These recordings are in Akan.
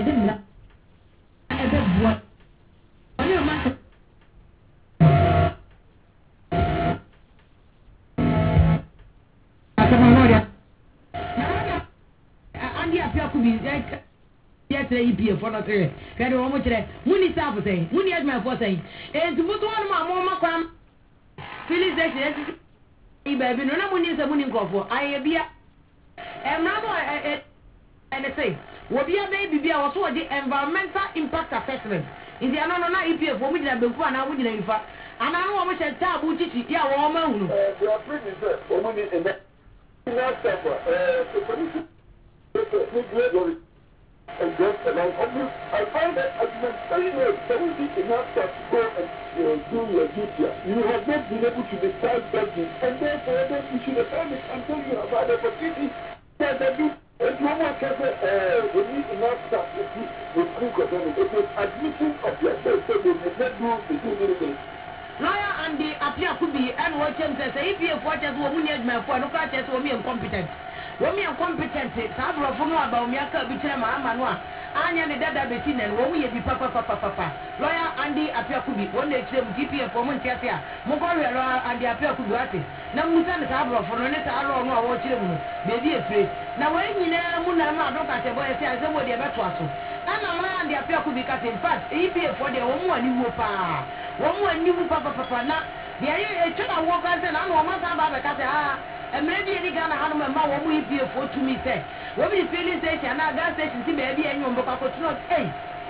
didn't know. What? You know, could be yesterday EPA for not here. Can you almost say, Mooney South saying, Mooney as my for saying, and to put one of my mama cram. Phyllis says, baby, no one is a winning call for I be and Mama and I say, what be a baby be also the environmental impact assessment. In the another EPA for me that before and I wouldn't know. And I know how much a taboo chichi, yeah, woman. They are pretty good. Woman in that. And just allow I find that argument very well. There will be enough time to go and do your duty. You have not been able to decide judging, and therefore then you should have done it until you have had the opportunity. If no one can say, we need enough time to think of them. It is admission of yourself, so they may not do the anything. Lawyer and the appear could be and watch him say, if you have watched us, woman, my for no catches will be incompetent. When we are competent, Sabra from about Miaka between my manua, Anya the dada between and when we be papa. Lawyer Andy appear could be one day GPA for Montiasia, Mogoria and the appear could be. Now Musan Sabra for no net alone or watching baby afraid. Now when you know Munama don't catch a boy as somebody about to us. And a man the appear could be cut in fact, EPA for the one new pa. One new papa now. The idea walk and I know my father. And maybe any kind of animal will be for to me say. When we filling station, now gas station, see baby and you book up to not. Hey,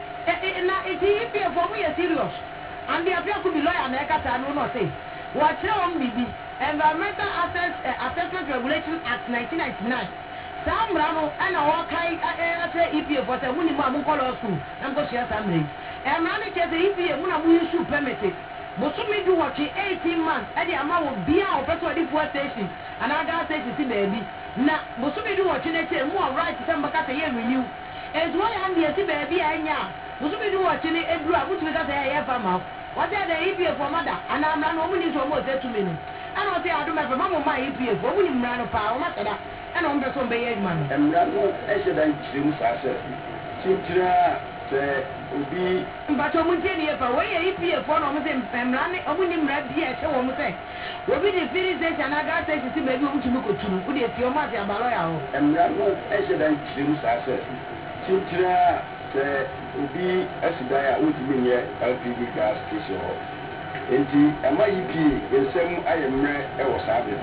it's here for me serious. And the appeal could be lawyer and I will not say. Watch on BB Environmental Assessment Regulation Act 1999. Sam Ramo and our kind EPA for the Winnie Color School. I'm going to share some rate. And manager the EPA, when we issue permitted. Musumi do watch 18 months at the amount of beer or petrol station and our gas station see baby. Now Musumi do watch it more right to come back at a year renew. As well as the baby I know. Musumi do watching it and blue, which we got a year from out. What are the EPA for mother? And I'm not only to almost 2 minutes. I don't say I don't have a mama my EPA for winning run of power matter and on the some bay man. And Rano Eshadan Sims as a Sintra. Obi but o muntie ne fa we ye EPA for no mo se mpemra ne o ni mra bia che wo mo se obi de finish station na gas station si baby o mutumi ko tunu wo de tie o ma se abalo ya ho emra no e se dan chirim sa se chintira se obi asida ya wo timi nye LPG gas station ho enti ama EPA ensem ayemre e wo sa be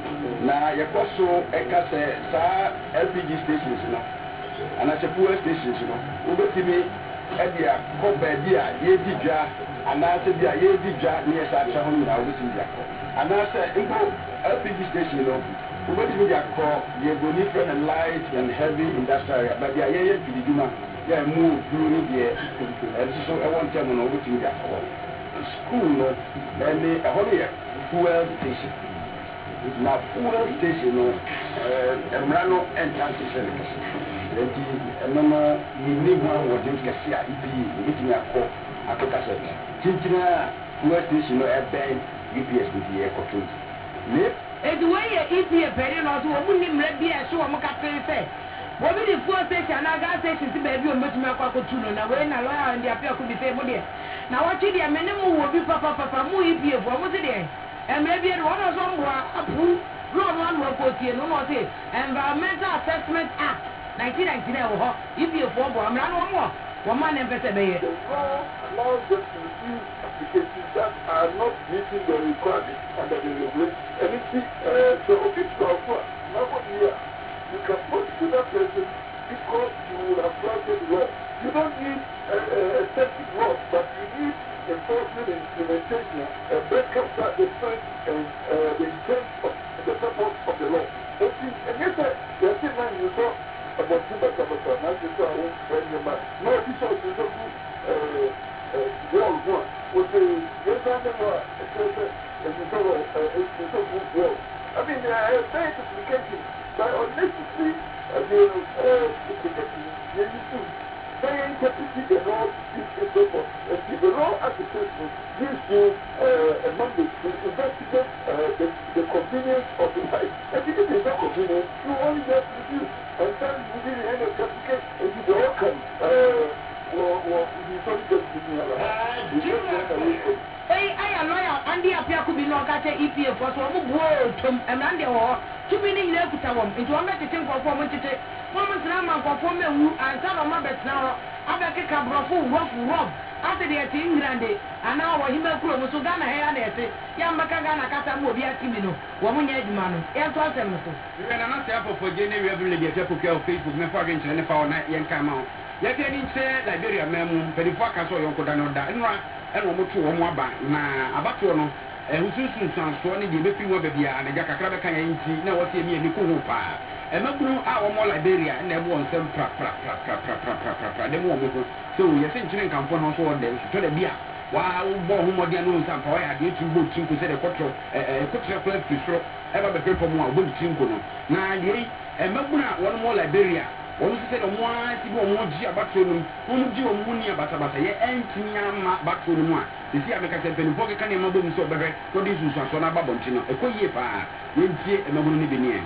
na yekoso e ka se sa LPG stations no and as a fuel stations, you know, Ubetimi, Edia, Cobedia, Yedija, and I said, Yedija, near Saturn, now with India. And I said, LPG station, you know, Ubetimi, call Yegonifer and light and heavy industrial, but they are yet to the Duma, they move through the and so I want them on over to India. School, no, and a whole year, fuel station. Now, fuel station, Emrano and Transition. Mama, you need one or drink a sea, meeting a call, a cocassette. Tintina, fuel station, a band, UPS with the air control. It's way a EPA penny or two, a woman red beer, so I'm a captain say. What will the fuel station, I got station to baby and much more cocoon, and when a lawyer and the appeal could be fair. Now, what you the minimum will be papa, more EPA for what's it there? And maybe one or some approve, one will put here, no more say, Environmental Assessment Act. 1999 if you form I'm not one more. One man and better be it. The law allows them to refuse applications that are not meeting the requirements under the regulation. And it's so official for nobody. You can put to that person because you will have granted law. You don't need effective law, but you need enforcement and implementation, break up the strength and the intent of the purpose of the law. And yes, there's still man you saw. About super capital, not just when you're mad. No, this was the world one. With the yes, I never world. I mean, they are very complicated, but unnecessary, saying the law is so forth. The law application gives you a mandate to investigate the convenience of the site. And if it is not convenient, you only just refuse. And then within the end of the application, it is the outcome. I lawyer Andy Apia could be no catch EPF was one who tom and Andy or to be in the Kutawam into a medicine for woman to take woman's number for women who and some of my bets now. I'm a cabrafu, rough, after the England and now he may grow so Ghana hair and say, Yamakagana Kata will be a Timino, woman Edman, and to answer. You can answer for Jenny Reveille, Facebook, Mefarin, and the Power Night Yankama. Yet any say Liberia mem, Pedifaka so Yonko Danoda, and Romotu Omwaba, na Abatono, and Hususun Swanny, the Bepi Wabia, and the Jacacraca, now was a mere Nikupa. And Mabru are more Liberia, and there was some the woman. So you're saying children come from also on them to the beer. While Bohumodian and Power, I did to go to say the quattro, a quattro to ever be paper more, good chinko. Now, and Mabuna, one more Liberia. One said, "One, see one Gia Baton, one Gio Munia Batabasa, and Tiama Baton. You see, I make a seven pocket can imagine so better. What is this one about Bontino? A Koyepa, Yentie, and Mabuni Binian."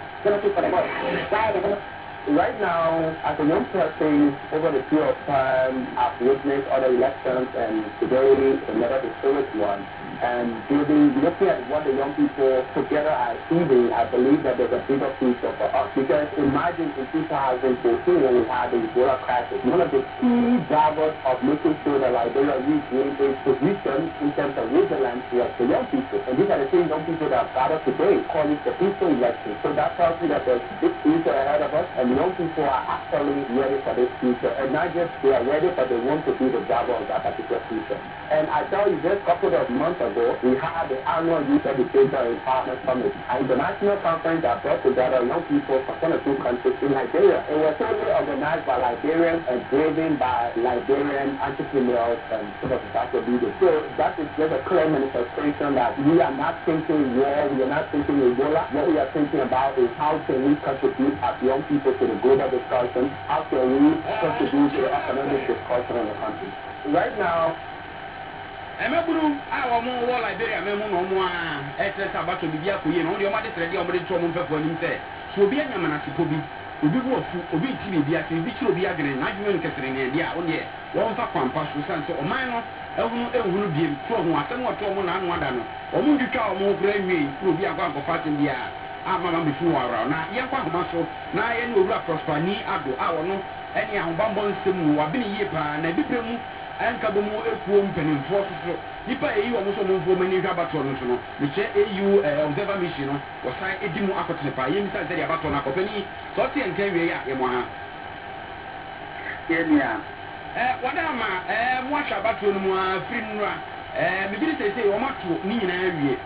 Right now, as a young person, over the period of time, I've witnessed other elections, and today another historic one. And looking at what the young people together are achieving, I believe that there's a bigger future for us. Because imagine in 2014 when we had the Ebola crisis, one of the key drivers of making sure that Liberia regained its position in terms of vigilance was the young people. And these are the same young people that have gathered today, calling the peaceful election. So that tells me that there's a big future ahead of us, and young people are actually ready for this future. And not just they are ready, but they want to be the driver of that particular future. And I tell you, just a couple of months ago, we had the annual Youth Education Empowerment Summit, an international conference that brought together young people from 22 countries in Liberia. It was totally organized by Liberians and driven by Liberian entrepreneurs and civil society leaders. So that is just a clear manifestation that we are not thinking war, we are not thinking Ebola. What we are thinking about is how can we contribute as young people to the global discussion, how can we contribute to the economic discussion in the country. Right now, Emeburu awo mo wo Liberia memu no mo a etre sabato bibia koye no de o ma de srede o mo de to mo mfefo anim se so obi anyamana se kobi obi wo fu obi ti bibia se bi chiro obi agene na adwuma nkesere ne de a wo de wo mfa kwampa so san se o man no ehunu biem to ho asem wo to mo na anu ada no o mo ndwitwa o mo kura nwi obi akwa akwa asem bia mama me fu wara na ye kwa homa so na ye ne owura prosper ni ado a wo no eni ahobambo nsem wa bi ne yie pa na bibere mu anka bo mu ekuo mpanimfo so nipa eyi wo so mo mfo mani hwa bato no so no me che EU observer mission no wo sai edi mu akotene pa ye misa se dia bato na kopani so te enka wie ya ye mo ha ye nia wada ma mo ahwa bato no mu a firi nura me bi se wo mato ni nyina wie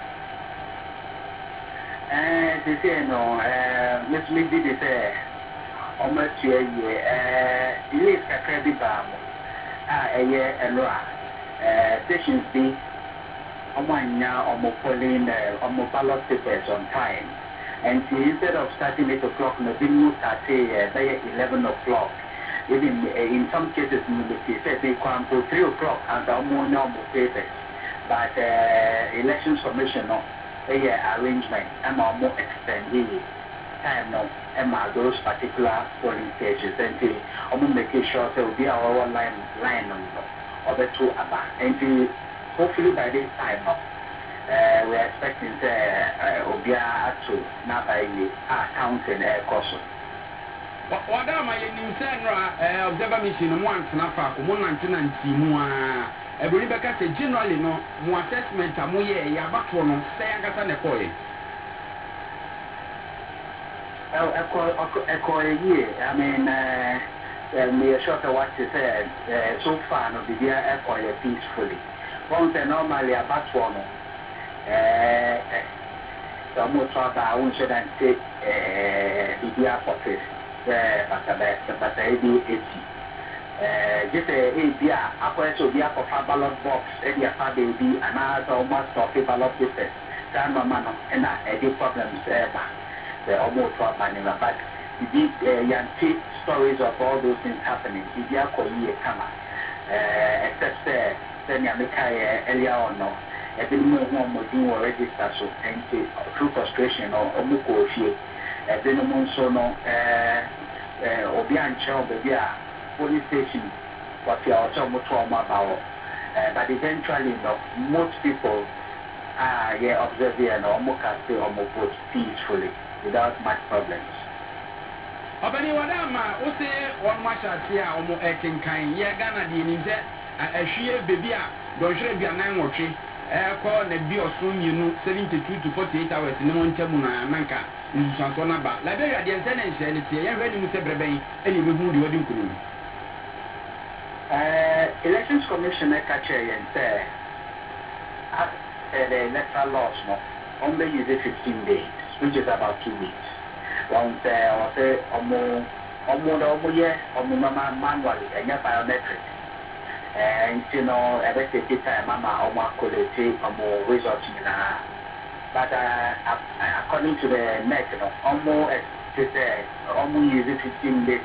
they say no miss me did say o ma tie ye ile kakra bi ba mo eye elora stations be omanya polling ballot papers on time, and instead of starting 8 o'clock no be start by 11 o'clock. Even in some cases they come to 3 o'clock and normal papers, but elections commission no arrangement and more extended time no those particular polling stations, and making sure there will be our line or the two about, and hopefully by this time we are expecting Obia to now by counting course. What am I in Sandra observer mission once na fa ko 1990 mu a every beka say generally no mo assessment amoye ya bato no say angasa ne koye echo a year. I mean, me a short what you said, so far, no, be echo peacefully. Once normally a bat one, almost what I won't say and take the airport, but I be 80. Just a beer, upper to be up of a ballot box, and your baby, and I almost of a ballot papers. Grandma, and I had problems ever. Almost what my name, but Yanti stories of all those things happening. Except then earlier on, no. Every more doing register so and through frustration or muko fear. Every no so no Obian child baby police station what you are talking about. But eventually, no, most people are observing and almost vote peacefully without much problems. Obani wadama ose on mashati a omo ekenkan ye Ghana di nim se ahwie bebi a donhwere bia nan wotwe ko na bi oso nyinu 72 to 48 hours ne montamu na nanka nsusanso na ba Liberia de nse na nhye ne tie ye hwani mu se breben eni behu de wodi nkuru Elections Commission catcher and say the electoral laws no only use it 15 days, which is about 2 weeks. Once or say manually and biometric. And you know, every time mama collect results but according to the net, you know, almost use it 15 days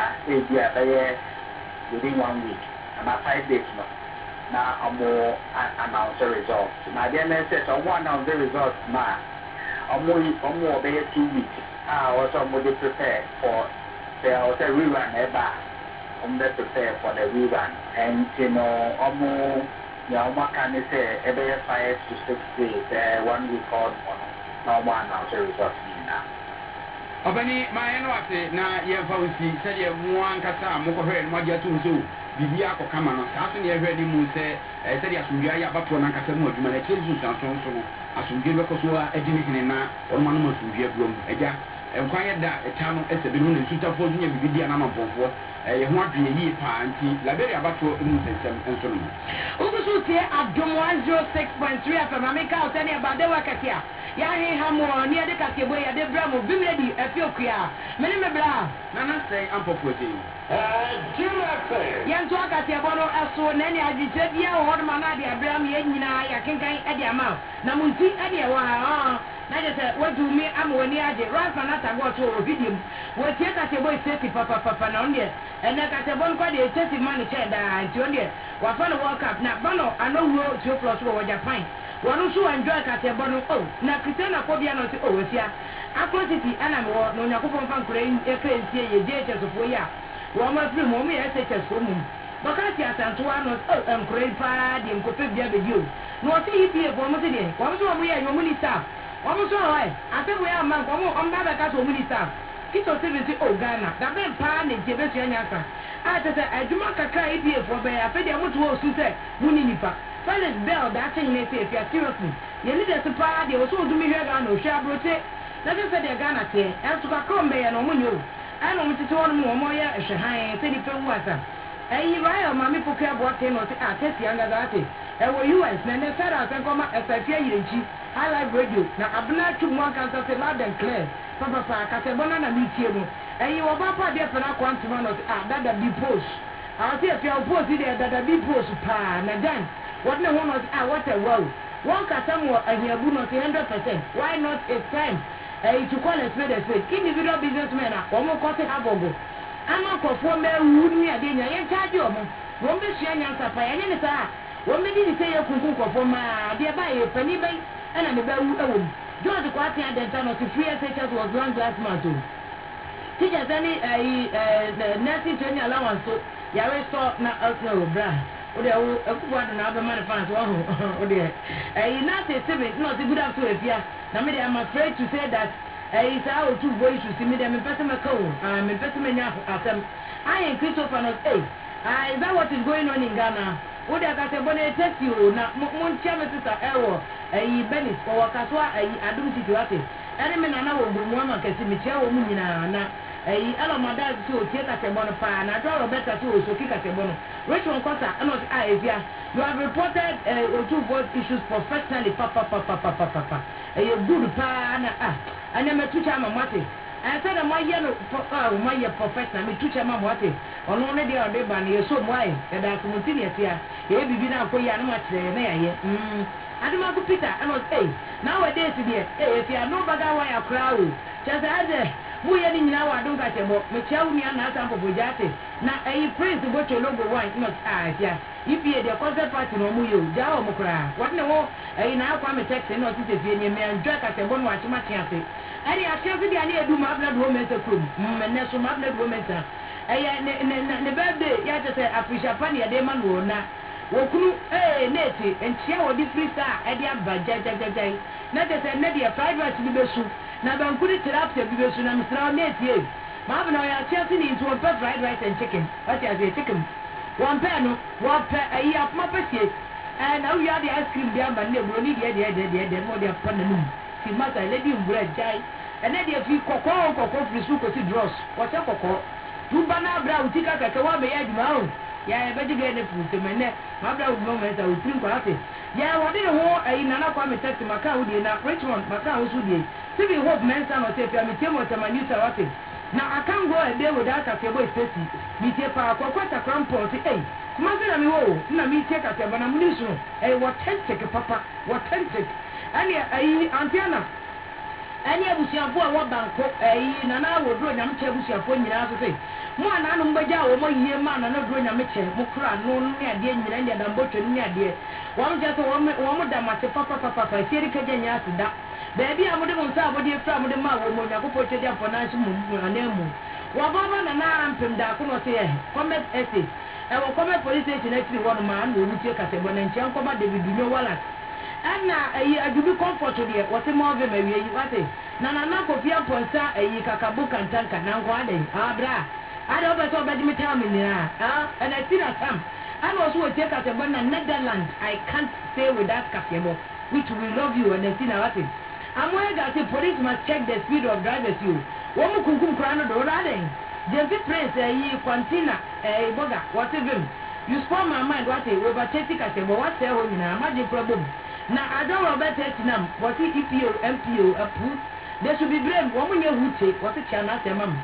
within 1 week, about 5 days now announce the results. Now the MSS one announce the results now. More 2 weeks. Also prepare for the rerun ever. Prepare for the rerun. And you know, what can you say? Every 5 to 6 days, 1 week on now one announce the results now. Obani maeno ase na ye fawusi se ye muan kasa mokohwe no agya tunso bibia akokama no saaso ne hwe ni mu se se dia asumdua ya bato na kasa mu adwuma na kire su sanso nso no asumdua be koso a edini hene na orma no asumdua buom agya enkwan ye da eta no ese be no na sutafo nya bibidia na mabonfo ye ho adwe yi pa anti Liberia bato mu sensem nso no ugusu tie adom 106.3 FM America otani abade wakatia ya he hamo ni ade kasiebo ya de bra mo bimredi afiokua mene mebra nana say ampopoti yanto akasiebo no aso na ni adwire bia ho de manade abra me nyina ya kenkan ade ama na munti ade wa ha na je se wadu mi ama wani aje rasa na tago to video wo tie kasiebo safety papa na onde ene kasiebo nko de chesi man che da nti onde wa fa no world cup na bano anowo 2 plus wo Japan wanu so enjoy kasiebo no na Cristiano Kobia no se wafia Akron City ana me wo no nyakofo fa nkure ekrensie ye JHS fo ya wo ma free mo me SHS fo mu bakati asanto ano nkure pa de nkope bia bedio no se EPA fo mo se de wo so mo ye yo minister wo mo so ho asebo ya man ko mo omba be ka so minister kito se be Ghana da be pa ne je be so nyasa a te se adwuma kakra EPA fo be afede mo to o su se muni nipa Felix Bell that thing ne say seriously you need to pa de o so do me hwe Ghana o hwe abroche na se de Ghana te en so kakra mbe ya no mo nyo ana mo tete won mo ye hwe han se di pe wuasa ayi right ma me poke abo te no te atesi anga that e wo US na ne federal sen koma esafia yirenchi high live radio na abna tu mo kan se loud and clear papa ka se bona na mi tie mo ayi wo ba pa de fena kwantuma no dada bi post ati afia post de dada bi post pa na dan what no one was what a wow one kasa mo ahiabu no 100%. Why not it's time to call a spade individual businessmen a omo kote habogo ama kofo me wuni ade nya ye charge omo won be hia nya sapa ye ne sa won be di se ye kunkun kofo ma ade ba ye pani bai ana me ba wu awom George Kwati adenta no se free SHS was one glass mato teachers any nursing training allowance so ya restore na bra ode o ekuwa na aba man fans o de na say 7 not good after efia na me am afraid to say that is how to voice to see me them person me call me person me nya asem I am Christopher no is that what is going on in Ghana ode aka say bone test you na mon tia me sister ewo Benis ko wakaswa adum situation ene me na wo gbomu ama kesi me tia wo mu nyina na elo mada so tie ka sebo no pa na do Roberta so so ki ka sebo no Rachel Nkosa no evia you have reported two voice issues professionally papa good pa na anya me tucha ma mate I said my yellow my professional me tucha ma mate ono ne dia de ba na so mo ai e da so mutini atia e bibi na akoya na ma kire na ya ye Adama Peter and was nowadays there if you are no bagger why a crowd just as mu ye ni nyina wa don ka chebo me chia wu na asa mpopojate na prince bocho logo one not afia ifie de concert party no mu yo ja o mu kra what ne wo na akwa me text no ti se fie ni me enjoy ka chebo no achima chiase ari achiase dia na edu ma blood women se krom me ne so ma blood women sa ne birthday ya je se afisha pani ya de man wo na wokunu neti enchia wo di freestyle e di aba jajajajai na je se ne dia fried rice bi besu na bankuri tilapia bi besu na misra neti e ma bana ya chiase ni into fried rice and chicken what you say chicken one pen no one pen afma pesie na we the ice cream dia ba ne bro ni de mo dia pan na num ti masa lady mbura jai na dia fi kokko frisu ko si dross what say kokko tu bana bra utika kaka wa be ya djuma o ya be jige ne fu se mene ma bra u mo mesa u prim kwate ya wode ne ho nana kwa me text maka u de na Richmond maka u su de TV Hope mensa no te pia me temo tama news awate na I can't go a day without a table Stacy me te pa kwata crampon ti kuma se na me wo na me te ka table na mu news no authentic papa authentic ani antiana ani abusiafo a wo banko nana wo dro nyam che abusiafo nyina so se mo ana no mbagya wo mo yie ma na dro nyam che mo kra no ne ade nyina nya dambotwe ne ade wo mo je so wo mo da mate papa tieri ka genya asida baby amode mo nsa abode fra amode ma wo mo nyakopo twedi afonansi mo anemu wo baba na na ampem da ko no se comment estate wo comment police station akiri wo no ma na omu tie kasebo na nche nkoma David Dunyo Wallace ana adubi comfort de wo se mo ve mawie yi wate na kofia ponsa kakabu kantanka na nko aden abra ada obeso obedi mitami ni na and I see that Sam and also we take kasebo na Netherlands I can't stay with that kasebo which we love you and I see na wate amwe ga say police must check the speed of drivers you wo mu kunkum kra no do aden James Prince Quantina boga what even you spoil my mind what over 30 kasebo what say ho nyina imagine problem na adon Robert Etinam what EPO MPO approve they should be blamed woman ye huche what chana say mam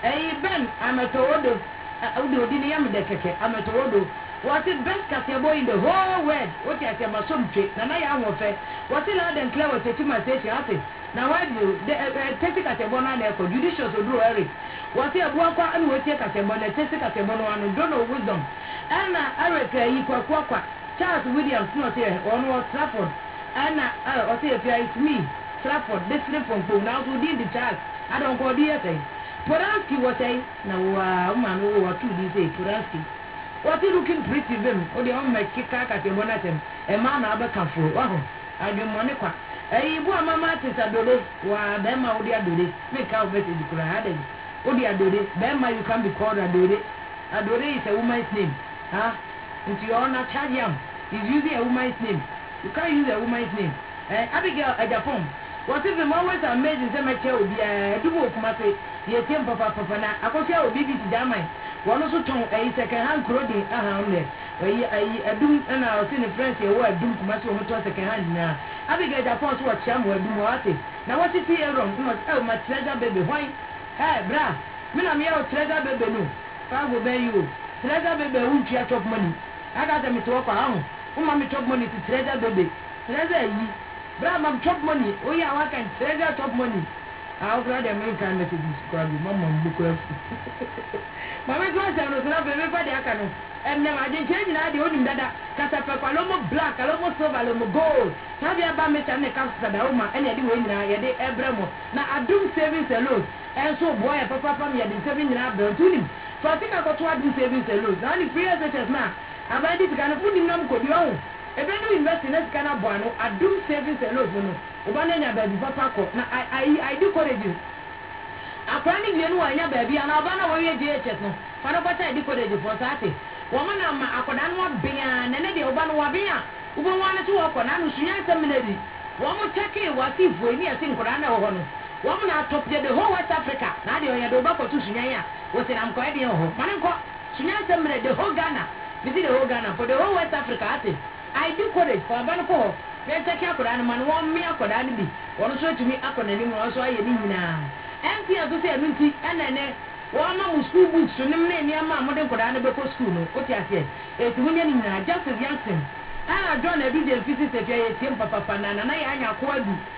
Ben ametowodo odi ni yam de keke ametowodo what is best kasebo in the whole world what I say masomtwe na ya anwofe what is loud and clear what Tetima station ate na why do the 30 kasebo na na ko judicious odu ere what is abuakwa anu what kasebo na 30 kasebo no anu don't know wisdom ana areka yi kwa Charles Williams not here on what Trafford Anna or say if it's me Trafford this from phone now to did the Charles I don't call the say Poransky was saying now man who are 2 days say Poransky what is looking pretty them or the on my kick at the monatem a man abaka for wow I do money kwa bu mama tis adole wa bema odi adole make out message kula hade odi adole bema you can be called adole is a woman's name into your honor Chadiam is using a woman's name. You can't use a woman's name. Abigail at Japan. What if the always amazing cemetery will be a double of Mate, the temple papa na Akosia will be Damai. One also tongue a second hand clothing around there. Where I do and I'll send a friend here where Doom Maso to second hand now. Abigail Japan's what Cham will do Moate. Now what is here wrong? My treasure baby. Why? Hey, bra. Mina me out treasure baby no. Far will bear you. Treasure baby won't you of money. I got them to work around. Mommy top money to treasure baby. Treasure ye. Bra mam top money. Oh yeah, I can treasure top money. I'll grab the American messages. Grab you, Mama book. Mama was a no baby for the Akano. And now I didn't change now the only dada. Casafa Palomo black, Alomo silver, Alomo gold. Sabia Bamich and the Casa Doma and the win now, Yade Ebremo. Now I do savings alone. And so boy, Papa from Yadi 7 in Abel to him. So I think I got to do savings alone. Now the free such as now. I did kind of put him on Kodio. If I do invest in this kind of bono, I do savings a lot. Obana baby papa. Now I do courage. I planning you know baby and Albana warrior JHS no. Panopata I do courage for Sati. Woman I could not be an and the Obana Wabia. Uber wanted to walk on Anusuya Seminary. One more check was if we near Sinkorana or Hono. Woman I top the whole West Africa. Nadia Yadobako to Sunya was in Amquadio. Mananko Sunya Seminary, the whole Ghana. Visit the whole Ghana for the whole West Africa. I do courage for a banco. Let's check out and man 1 me could be. One show to me up on any more so I didn't now. And see as I say, Minty and then one school books to name near my modern Kodanaboko school. What I say, it's winning just as Youngson. I drawn a video physics if you're a team papa and I am quite.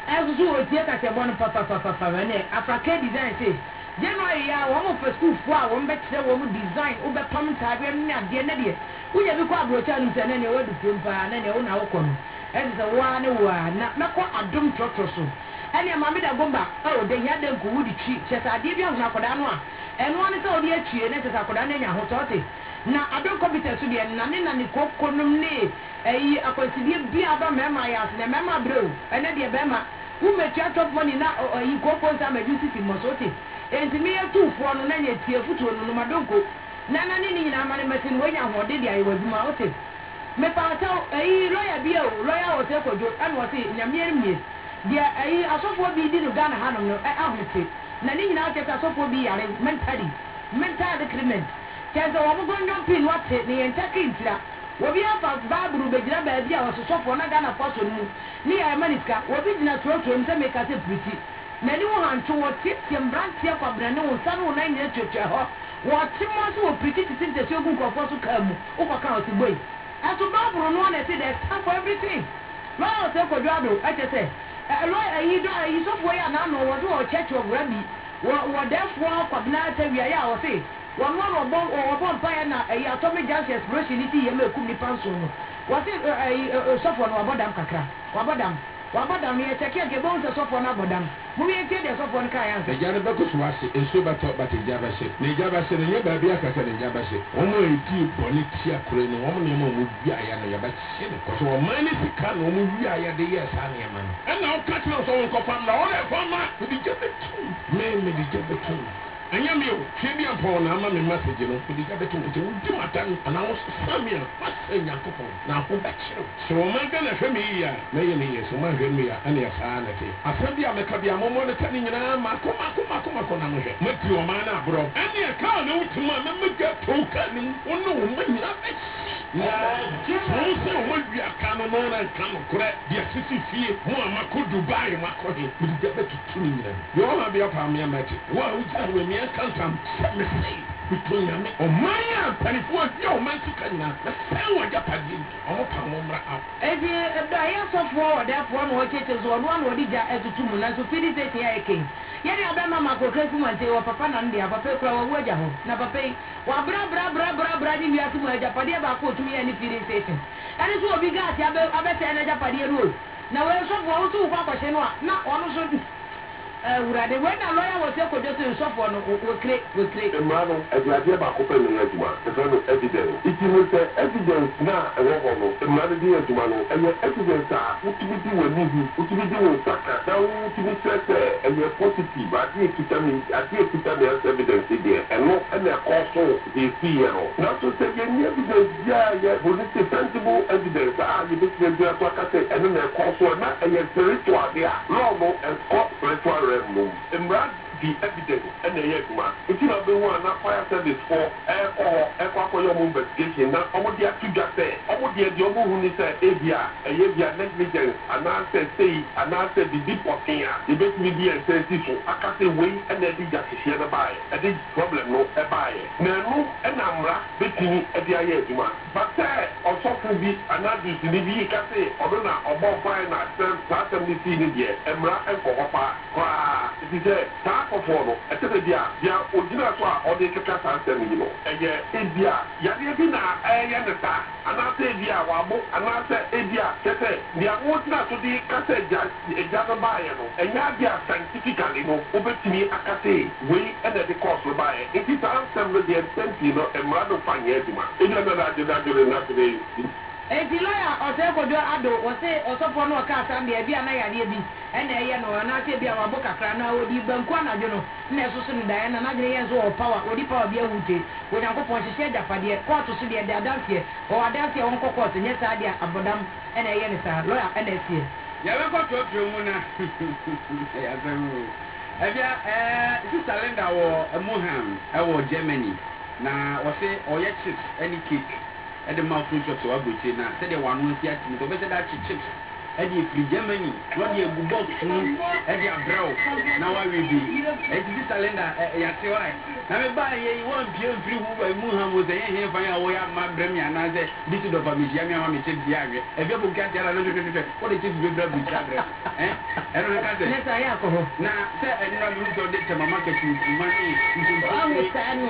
ɛso so otie kasɛbɔ no papa ne Africa design say January ya wɔn for school fo a wɔn bɛkyerɛ wɔn design wobɛpam ntaadeɛ ne adeɛ ne deɛ woyɛ bi kɔ aburokya no sɛ ne ne wadu pom paa ne ne wo na wokɔ no ɛsɛ sɛ woa ne woa na mɛkɔ adom trɔtrɔ so ɛne maame da bomba de hia da nko wodi twi kyɛ sɛ adeɛ bi ahono akɔda no a ɛno ne sɛ wode atwie ne sɛ sɛ akɔda no anya ahotɔte na adom computer so deɛ na ne kokonom ne ɛyi akwasidie bi aba mɛma yɛ ase na mɛma brɛo ɛne deɛ bɛma wo metua top money na yi koko sa ma ju sisi mosote enti me yɛtufoɔ no na nyɛ tie futuo no ma donko na ne nyina ma ne mɛse no wonya hode de ayɛ wadwuma wote me pa taw ɛyi lawyer bi o lawyer wo se kojo ɛna wo se nyamie mie de ɛyi asɔfoɔ bi di no Ghana hanom no ahote na ne nyina kyɛ sɛ asɔfoɔ bi yare mental decrement kyɛ sɛ wɔn gonjon pin wote ne yɛn taki ntira wobi afa baaburu begyina baabi a wɔsosɔfoɔ na Ghana faso no mu ne yɛ maniska wobi gyina tuotuo sɛ meka sɛ priti na ni wo hanto wɔtietie mbranteɛ kwabena ne wo nsa ne wo nan nyina twetwe hɔ wɔte mo so wɔ priti tete ntɛsi ogu nkurɔfoɔ so kaa mu wokɔka ɔse boi ɛso baaburu no na ɛsɛ there's time for everything lɔyɛ ɔsɛ kɔdwoado ɛkyɛ sɛ ayi sɔfoɔ yi anaano wɔ so wɔ church of rabi wɔdɛfoɔ kwabena ata wiayɛ a wɔse wɔn wɔbɔ mpaeɛ na ɛyi atomic gas explosion ti yɛ mɛkum nipa nso no wɔse sɔfoɔ no wabɔdam kakra wabɔdam no yɛkyɛke akɛbɛhu sɛ sɔfoɔ no abɔdam momi yɛntie deɛ sɔfoɔ no kaeɛ ansa agya no bɛkɔ so ase nsuo bɛtɔ bate gya bɛhye ne gya bɛhye no nyɛ baabi aka sɛ ne gya bɛhye wɔn a ɛdii bɔne tia kore no wɔn nneɛma a wɔwiayɛ no yɛbɛhye no kɔ so wɔman ne sika na wɔn wiayɛ de yɛɛ saa nneɛma no ɛna woka kyerɛ sɛ wɔnkɔfam na wɔde fama mede gya bɛtum mede gya bɛtum anya mi o hwɛ bi ampɔn na ama me message no mede gya bɛtum nti wodi madan anaa wo sami a wasɛ nyankopɔn na ho bɛkyerɛw sɛ wɔman ka na hwɛ me yi a mɛyɛ ne yɛ sɛ ma hwɛ me a ɛne yɛ saa na te asɛm bi a mɛka bi a mɔmmɔ no ka ne nyinaa mako na mohwɛ mati ɔman no aborɔ ɛne ɛka a na wotim a mɛmɛgya tow ka ne mu wo ne wo ma nyina bɛhyi na wo sɛ wo mawi aka no no na nka nokorɛ de asisi fie mo a makɔ Dubai makɔ he mede gya bɛtutu ne nyina deɛ ɔha bi ɔpa me amɛte wo a wogyina wɔ mi kantam sɛ mesɛi meto nyame ɔman a mpanifoɔ ahwia ɔman sika nyinaa mɛsɛn wɔ agyapadeɛ nti ɔmo pa mo mmra aw enti ɛyɛ sɔfoɔ wɔdɛfoɔ na wɔkyekye so ɔno ana ɔde gya atutu mu nanso fidi station yɛ ɛkɛn yɛne abɛma makrokra kum ante wɔ papa na no deɛ papa kura wɔwu agya hɔ na papa yi wabrabra ne wiase mu agyapadeɛ baako ɔtumi yɛ ne fidi station ɛne so obi gaase abɛsɛe no agyapadeɛ no o na wɔyɛ sɔfoɔ wo so wo kɔ akɔhye no a na ɔno so wurade when a lawyer was able to do so for no we create emano aduade ba ko pe no aduma e fe no evidence it is say evidence na e wo no emano di aduma no e evidence a utimi di wani bi utimi di wo saka na utimi say e positive ade ekitami as evidence dey e no e na cause the fear no na so say any evidence ya police tangible evidence a you be to aka say e na cause na e spiritual dey no e cause spiritual no embrad the evidence and the yegma if you have been one fire service for for your investigation na omo dia to just say omo dia the omo who say ebia negligence and answer say and answer the deep pokia the best media say so akase way and the dia hye na buy e dey problem no e buy na no e na mra betini e dia yegma but also for be another the bi ka say odo na obo fire na sem ni see ni dia emra e ko hopa kwa it is for no etebe dia odina so a ode keka sanse ni no eye ebia yade bi na eye ne ta anase ebia wabo anase ebia kete dia wodina so di kase eja no baaye no enya dia scientifically no obetimi akase we ene de course no baaye it is answer the extent no emra no fanye eduma enya na da na today enti lawyer ɔsɛ kodo ado ɔsɛ ɔsɔfo no ɔka asam de bia na yare bi ɛna ɛyɛ no na sɛ bia wabo kakra na odi banku anadwo no na ɛso so no dae na nadwene yɛ nso wɔ power odi power bia wute onyankopɔn hyehyɛ japadeɛ court so deɛ de adanseɛ adanseɛ wɔn kɔ court nyɛ saa deɛ abodam ɛna ɛyɛ ne saa lawyer ɛna ɛsie yɛbɛkɔ tuotuo mu na yɛasɛm ɛbia sister Linda wɔ Muham ɛwɔ Germany na wɔse ɔyɛ chips ɛne cake ɛde ma food shops wɔ abɔkye na sɛdeɛ wano si ati no bɛsɛ da chips ɛde efiri Germany wɔde egu box mu ɛde abrɛw na wawe bi ɛti bi cylinder yate wa na me ba ye wɔn pie mfiri hu ba mu ha mo sɛ yɛ he fan a wo ya ma brɛ mi ana sɛ bi si do fa mi hia mi ama me chips ya ahwɛ ebi bu ka tiara no hwehwehwɛ wɔde chips bi brɛ bu cha brɛ ɛno ne ka sɛ nesa ya akɔ na sɛ ɛno na bi sɛ ɔde tɛma market nkuma ne ɔmo sano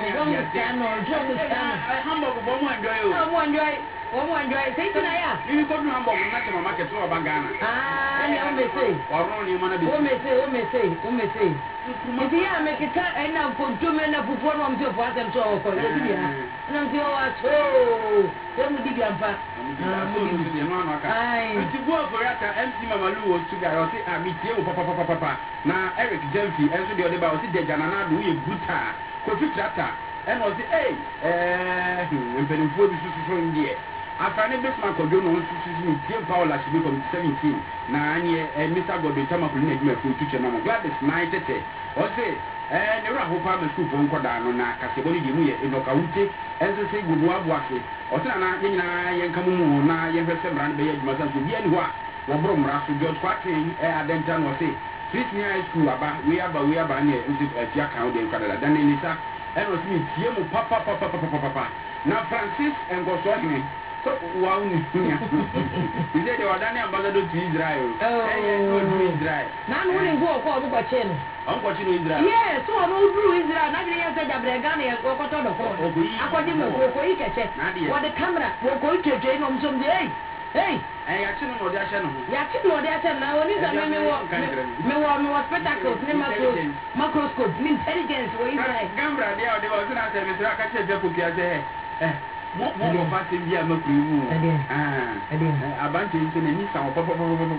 hamburg bɔ mo enjoy o ɔmo enjoy sɛ tina ya bibi ko dun hamburg na tɛma market so ɔba Ghana ɛna o mese ɔro ne mana bi o mese nti ya mekeka ɛna kontume na fufuo no ɔmse fo asɛm so ɔkɔ yɛsi bia na mse ɔwa so sɛ mu di bia mpa so no so de no ano aka nti bo aforiata MC Mamalu was to guy ɔse a metie wo papa na Eric Jamfi ɛnso de ɔde ba ɔse de jana na do ye bruta Kofi Trata ɛna ɔse mpanimfoɔ bi so ndiɛ afane Bismarck Kodwo no so ni tie Paula Shibi committee 17 na anye Mr. Godwin Tamakulu na adwuma fu tuche na mo Gladys Nine tete ɔse ne ra hopa ma school fo nkoda no na kasebo ni demu ye enoka wute ense se gugu aboase ɔse na nyina yenka mu na yehwɛ sɛ mra no bɛyɛ adwuma san so bia ni ho a wɔboro mra so George Kwatrin adenta no ɔse Christian High School aba we aba ne nse afia kan o de nkwadala dan ne nisa ɛna ɔse ni tie mu papa na Francis Ngosohene so wow ni nya he said they were done ambassador to Israel no to Israel na no ni go ko obu kwache no on kwache no Israel yes so no duru Israel na gbe yan se jabre Ghana ye ko to do ko akwaje me ko yi keche what the camera ko twetwe no msom de hey ya chi no de ahye no ya chi no de ahye na oni za me wo spectacles ni microscope ni intelligence wo Israel gambra dia o de wo se na se me sira ka che je ko kia se mo fa se bia makuru mu abante nso na ni sa papa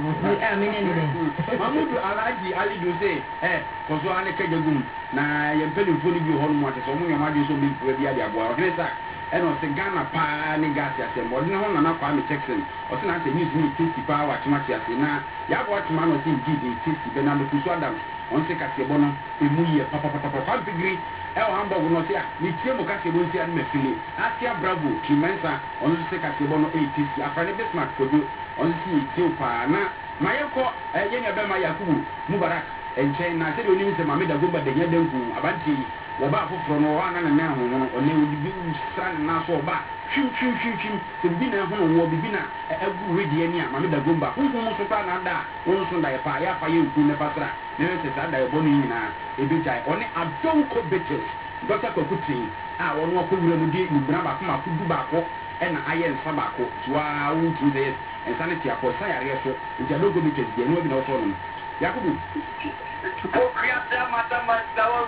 Mamudu Alhaji Ali do say koso ane kajagum na yempeli mfoni bi ho no mo ate so mo nyama de so bi bia de aboa o sa eno se Ghana pa ne gas ase mo de ho na kwa me Jackson o se na se news ni tasty pa wa chima ase na ya bo atuma no se indeed tasty be na me kusu Adams on se kasebo no emu ye papa kwa bigri Hamburg no se a ni tie mo kasebo nsi an mafile Asia Bravo Kimensa on se kasebo no tasty afane Bismarck Kodwo on se tie pa na mayeko ye ne be ma Yakubu Mubarak enchen na se de onim se Mameda Gomba de nyadenku abanti wo ba foforo no wa na na ho no one wo bi san na so ba twim se bi na ho no wo bi na agu redi ani a Mameda Gomba hunhum so pa na da won so da ye pa ya fa ye nku ne pasra ne se sa da ye bonu nyina ebi jai one Adonko Betes Dr. Kokutin a won wo ko wura mu di nubra ba ko ma ko du ba ko na aye nsa ba ko twa wo tu se yes ensa ne tia ko sa yare so nti Adonko Betes de no bi na so no Yakubu Pokriata matamai down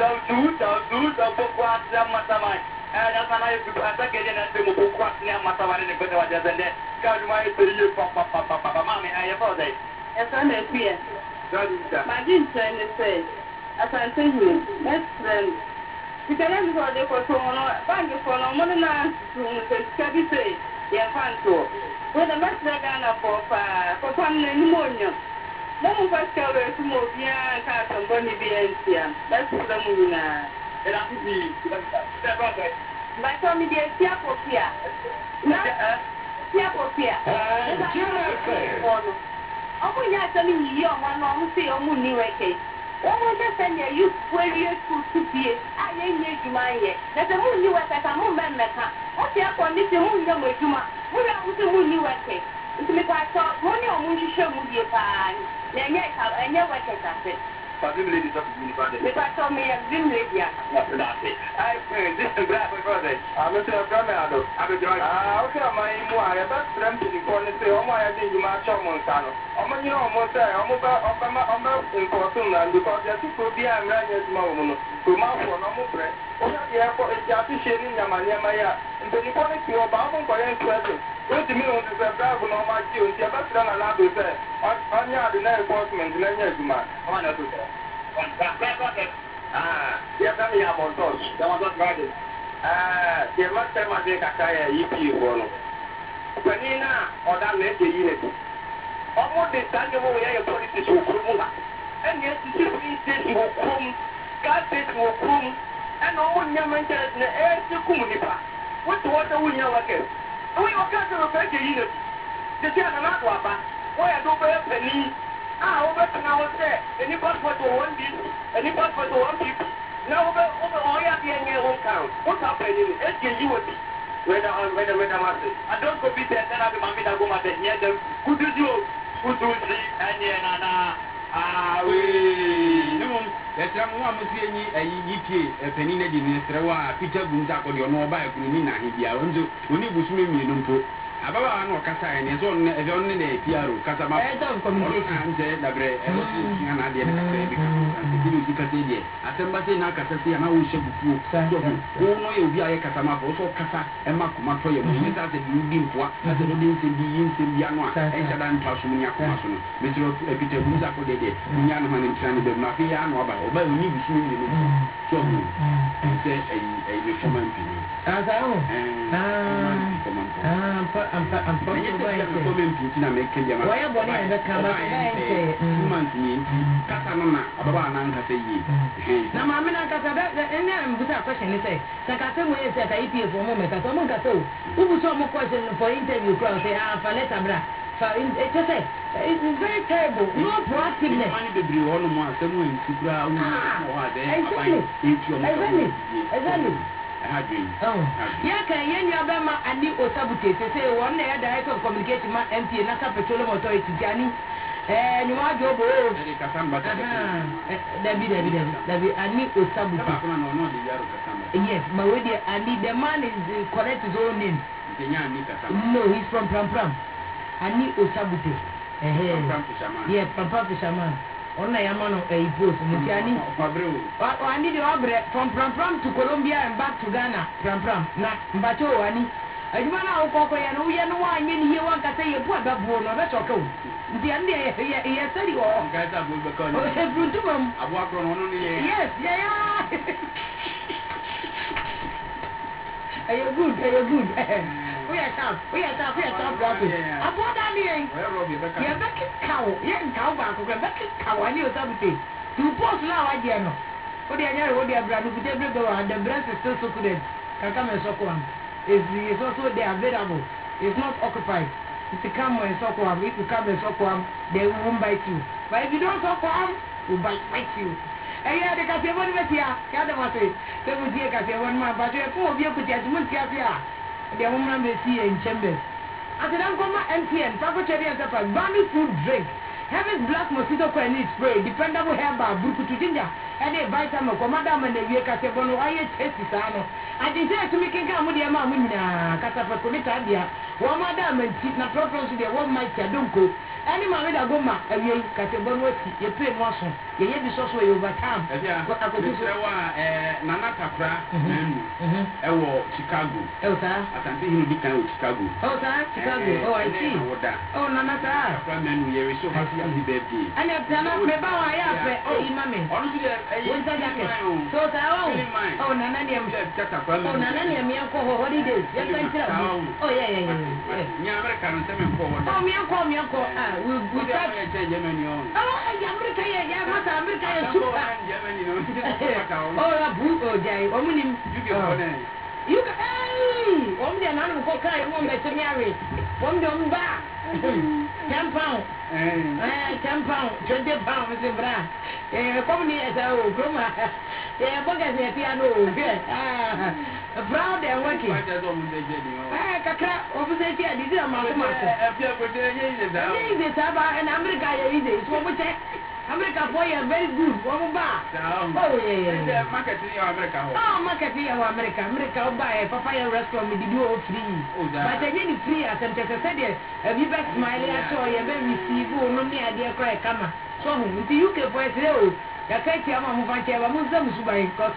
pokriata matamai ada sana itu ada kejadian itu pokriata matamai ni betul aja sende kalau mai teriye papa mami ayah apa dah esa na pia magin trend say asante hu best friend because we got the photo no bank for no money na to kabi say ya fanto we the best Ghana for ni monyo Momu pascal we mo bien ka tamboni bien tia. That's the muna. Era pipi. Ba to mi dia tia kopia. Na tia kopia. Omo nya tami yi o wa no mo se o mu ni weke. O mo se se ne yu kweri tu pie. Aye nye juma ye. Na se mu ni weke ka mu men meka. O tia ko ni se mu nya mo juma. Mu ya mu se mu ni weke. Ntimi kwa to mo ni o mu hihwe mu die pa. Enye weke tafe. Fazim lady to be bad. Me pa to me Zim lady. I this grab brother. I'm not a brother. Okay, my mu I ba tram to the corner say o mo ya dey you ma cho mo nsano. O mo ni o mo say o mo ba important na because ya people bi am ran yes ma wo no. Ko ma fo no mo bre. O ya ye ko e ja ti she ni nyama ya. Ndeni ko ni ti o ba mo ko yen twese. O ti mi on se bravo no ma ti o ti ba tram na la do say. Anya the enforcement na nya juma. O na do say. Ya kami ya montos. Ya montos gade. Ya master made kakaya yipi bono. Panina oda leke yineti. Omo de tanye mo ya politics okrumu la. En ye ti ti wo krum. Ka ti wo krum. En omo nyama interest na ti komunipa. What water wunya wake. We o ka do fake yineti. De ti ana na do aba. Why I don't buy a penny? Ah, over to now there. Any passport to one this, any passport to one people. Now over all your being home town. What's happening? It's you would be. Whether I don't go be there, then I'll be my go my bed near them. Could you? Could you see? And yeah, ah, we. No, that's one must see any penny in the Peter Gunza or your mobile Kunina, he be a window when he was swimming in Umpo. Ababa no kasa ene so e on ne piaro kasa ma communication nje dabre e wosi nsia na de kasa e bi kasa se bi kasa de asemba se na kasa se na wo hyebufuo so wo no ye obi aye kasa ma so kasa e ma koma to ye mo ni sa se bi di mpoa ase no de nsem bi yin nsem bi ano a e hya dan twa so mu nya koma so no me se e bi te bu za ko de nya no ma ne ntira ne be ma fe ya no oba oni bi so ni ne so se e be formal pini asa o I'm going to comment in a make a why are born in the camera? 2 months in Casanona, about Nanka say ye. Now, Mamma Casada, and I'm good at question. They say, Sakasa way said I pay for a moment. I don't get so. Who was some more question for interview crowd? Say, ah, Faletta Bra. Just say, it's very terrible. No proactiveness. Money be brew on more, someone in Sibra, exactly. Yaka yen yabama ani osabute say one day director of communication ma MP Nasa Petroleum Authority tiani nyuma jobo kasamba David ani osabute yes but we dey ani the man is correct his own name no he's from Pram ani osabute yeah Pram Fisherman on na yamano post mutiani ani de obre from Pram to Colombia and back to Ghana Pram na mbacho ani aduma na okoko ya no ye no anye ni ye wan ka say ye bu ababo no be choka o nti ande ye sari o gaza bu be ko no e brutumam abu akro no no ye yes yeah ayo good we are sharp rapping abo da ni en ye be kaw ye kaw ba ko be kaw ani o sabute you post na wa je no o de anya o de abra no kute brebe wa the breast is still succulent kaka me soko am is also there available it's not occupied if you come and soko am if you come and soko am they won't bite you but if you don't soko am will bite you eya de ka se won metia ya de ma se se mu die ka se won ma ba to e fun obi ekuti atumu ntia se a de mo mra me see in chambers ati dan koma MTN Paco Cherry Enterprise Bami food drink Heaven's Black Mosquito Coil Spray dependable herbal burukutu ginger and a vitamin komada man de wie ka se bono aye tasty sa no ati se to me kenka mu de ma mu nyina kasa fa ko ni ta dia wo ma da man ti na program so de wo ma ti adonko ani ma me da goma awie ka se bono ati ye pay mo aso ye ye bi so so ye over time ko akoti se wa nana takra menu e wo Chicago sa asante hinu di kan wo Chicago sa Chicago I see nana sa takra menu ye so happy birthday ani apana me ba wa ya pe imame onu si de winter jacket so sa nana ni nana ni mi ko holidays ya kan tira yeah nya America no se me ko mi ko we start Germany America ya mata America ya super Germany no ya bu jai omunim you can de nanu ko kai mo be se mi are de ba 10 pound 10 pound 20 pound se bra como ni esa o croma boga se piano proud and working kakra office ti adi dira ma ko ma ko is ba in America ya is so much America boy are very good wo ba yeah market in America market in America buy papa ya restaurant me did you free but any free attempt to say there you best smile at all you be receive no me ade cry kama so nti UK boys there o ya kai ti ama mu fanche ba mu zam su bai cause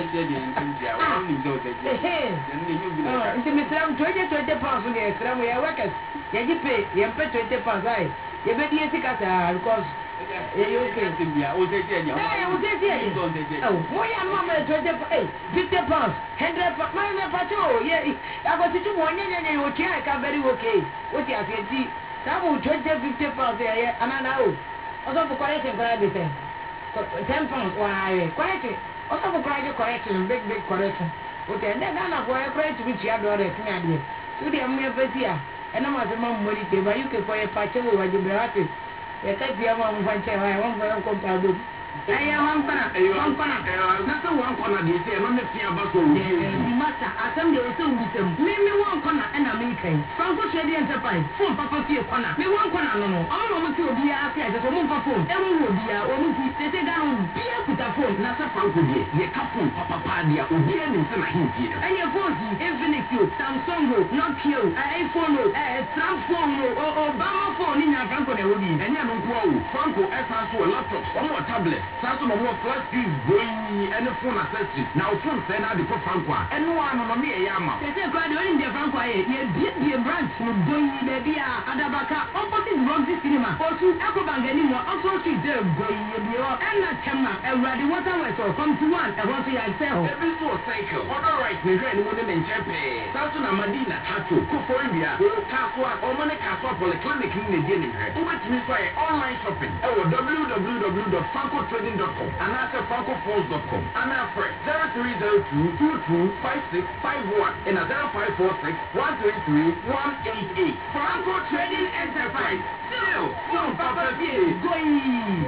nti me sram 20 pounds ne sram ya workers ya ji pay ya pay 20 pounds ai ye be die tikasa because okay o se ti e mo ya mama 50 pounds 100 pounds my na pacho ye I go to mo nyenye o ti I can very okay o ti asenti samu 50 pounds ye anana o also for correction for everything 10 pounds why correction also for correction big correction okay then Ghana for correction which you do that me ade so dey am here ɛna ma sɛ ma mmɔri ke ba UK for yɛ pakyɛ wɔ wagye brate yɛka bia ma mfa nkyɛ hɔ a wɔmfa yɛnkɔ mpaabom ɛyɛ wankɔna na sɛ wankɔna deɛ sɛ ɛno ne fia ba so ɔwusie masa asɛm deɛ ɛsɛ wubisɛm me wankɔna ɛna mekan Franco Trading Enterprise phone papa fie kɔna me wankɔna no no ɔmo na ɔmo te obiara ase a ɛsɛ sɛ ɔmo mfa phone ɛho wɔ obiara ɔmo nti sɛsɛ Ghana obiara kuta phone na sɛ Franco deɛ yɛka phone papapaa deɛ obiara nim sɛ n'ahemfie no ɛyɛ phones yi Infinix o Samsung o Nokia o iPhone o Trump phone o Obama phone ne nyinaa Franco na ɛwɔ bi ɛnyɛ no nko a o Franco ɛsan so wɔ laptops ɔmo wɔ tablet saa so na ɔmo wɔ flat screens broyi ɛne phone accessories na o phone sɛ na ade kɔ Franco a ɛno ano no ne yɛyɛ ama sɛsɛ kora deɛ ɔnim deɛ Franco ayɛ yɛbiebie branch no broyi baabi a Adabaka opposite Roxy Cinema osu Ecobank anim wɔ Oxford Street dɛ broyi yɛbie hɔ ɛna Tema Awurade Waterworks wɔ Committee 1 ɛhɔ nso yɛasɛ hɔ ebi nso wɔ cycle other right ne hwɛ ne mu ne ne nkyɛn pɛɛ saa so na Madina Tato Koforidua o Kaswa ɔmo ne Kaswa Polyclinic ne die ne hwɛ wobɛtumi nso ayɛ online shopping ɛwɔ www.francotrading.com anaasɛ francophones.com anaa frɛ 0302 225651 ɛna 0546 133 188 Franco Trading Enterprise still phone papa fie going.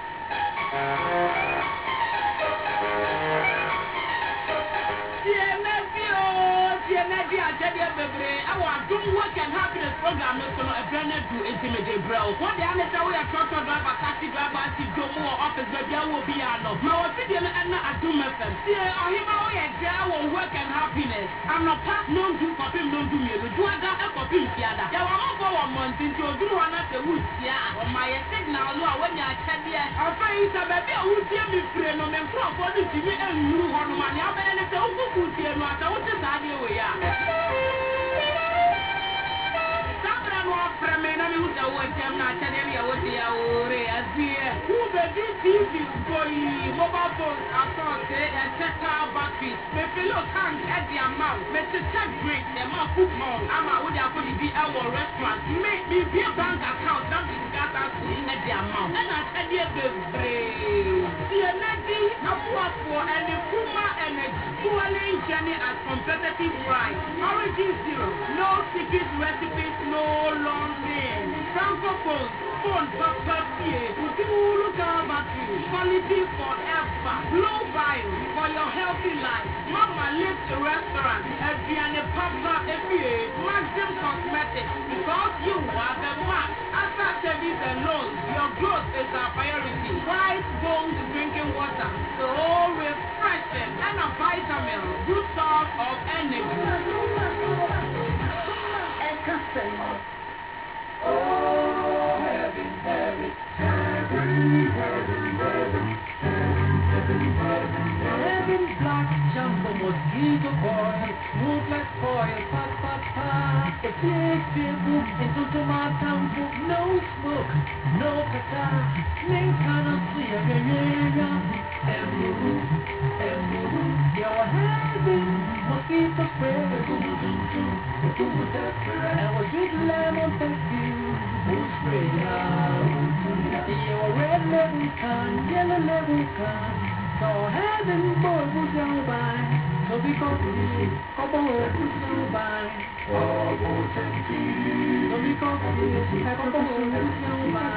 Energy akyɛdeɛ bebree ɛwɔ adom work and happiness program no so no ɛbrɛ no adu ntimide brɛ wo wɔde ane sɛ woyɛ trɔtɔ driver taxi driver ati dwom wɔ office baabi a wɔ biara no ma wɔfidie no ɛna adom fm tie ɔhema woyɛ gyaa wɔ work and happiness anɔpa nondu kɔpem nondu mmienu duada ɛkɔpem fiada yɛwɔ amɔbɔ wɔ mmɔnten nti oduru hɔ no sɛ wotia a ɔma yɛ signal no a woanya akyɛdeɛ afei yi sɛ baabi a wotie me fire no me nkurɔfoɔ no tumi annuru hɔ no ma nea wobɛyɛ ne sɛ wokuku tie no a sɛ wote saa deɛ wei a Sabra no afra me na me huta wontem na chade me wote ya ore azie who be TVs boy mobile phones assault car batteries me filo tank at the amount me check drinks e ma coupon ama wo dia ko di our restaurant me be bank account na be gata so at the amount and na chade bebre the energy afuafo and Puma energy fueling journey at competitive price origin zero no secret recipes no long name Francophones phone papa fie Utulu car battery quality forever low bio for your healthy life Mama Lift restaurant Adriane Papa Efie Maxim Cosmetics because you are the match after service and loans your growth is our priority White Bones drinking water so refreshing and a vitamin good source of energy Oh, heaven, heaven, heaven, heaven, heaven, heaven, heaven, heaven, black jumbo mosquito coil, smooth like foil, pat, pat, pat. If you book into tomato, no smoke, no kaka, sling cannot see a your heaven, mosquito spray, and was sweet lemon perfume, spray your red level can, yellow level can, so heaven boy was young by, so because couple was young by, so because couple was young by,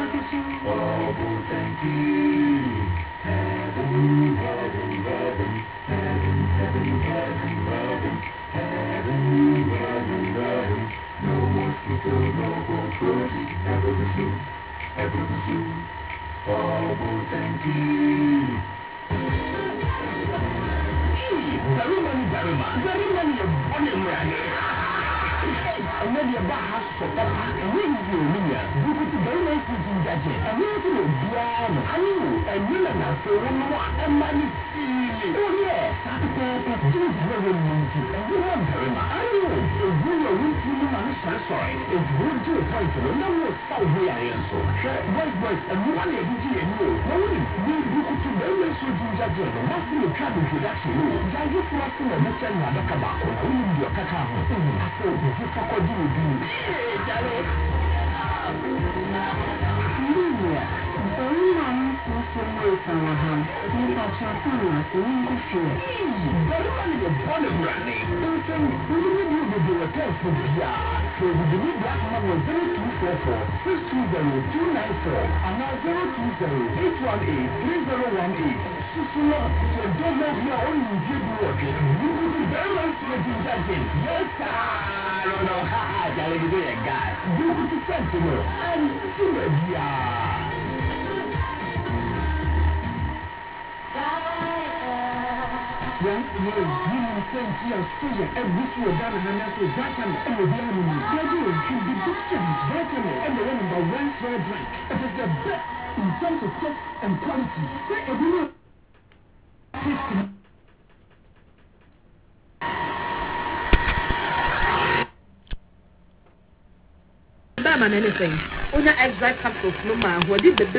heaven, heaven, heaven, heaven, heaven, heaven, heaven, heaven, heaven, heaven. No mosquito, no cockroach, never the zoo, ever the zoo. Almost empty. Very many, you're born in and then your bar so and when you mean you could very nice to judge it and you to piano and you and you and I say one more and money feeling oh yes Saturday things are very easy and you want very much I know if you are with you man sorry if you would do a point to no one saw where I am so boys and you want to do and no one you could do very nice to judge it and what's the kind of production you for us to know the channel of the Kabako and your cacao I said you fuck do be Charlie. Very nice, Mr. Wilson. You got your family, so you can feel it. Very funny, the bottom running. Wilson, we didn't do the test for So we believe black number 0244 620 294 and now 020 818 3018. Susuma, so don't know if you are only in good work. You could be very much judging. Yes, sir. No, Charlie, you a guy. You could be sentinel and Sylvia. Well, you send to Australia every single day and that's what vitamin and the vitamin. Graduate should be good strength, vitamin and the number one soy drink. It is the best in terms of taste and quality. Say a video. Anything. Una extra capsules no man. What did the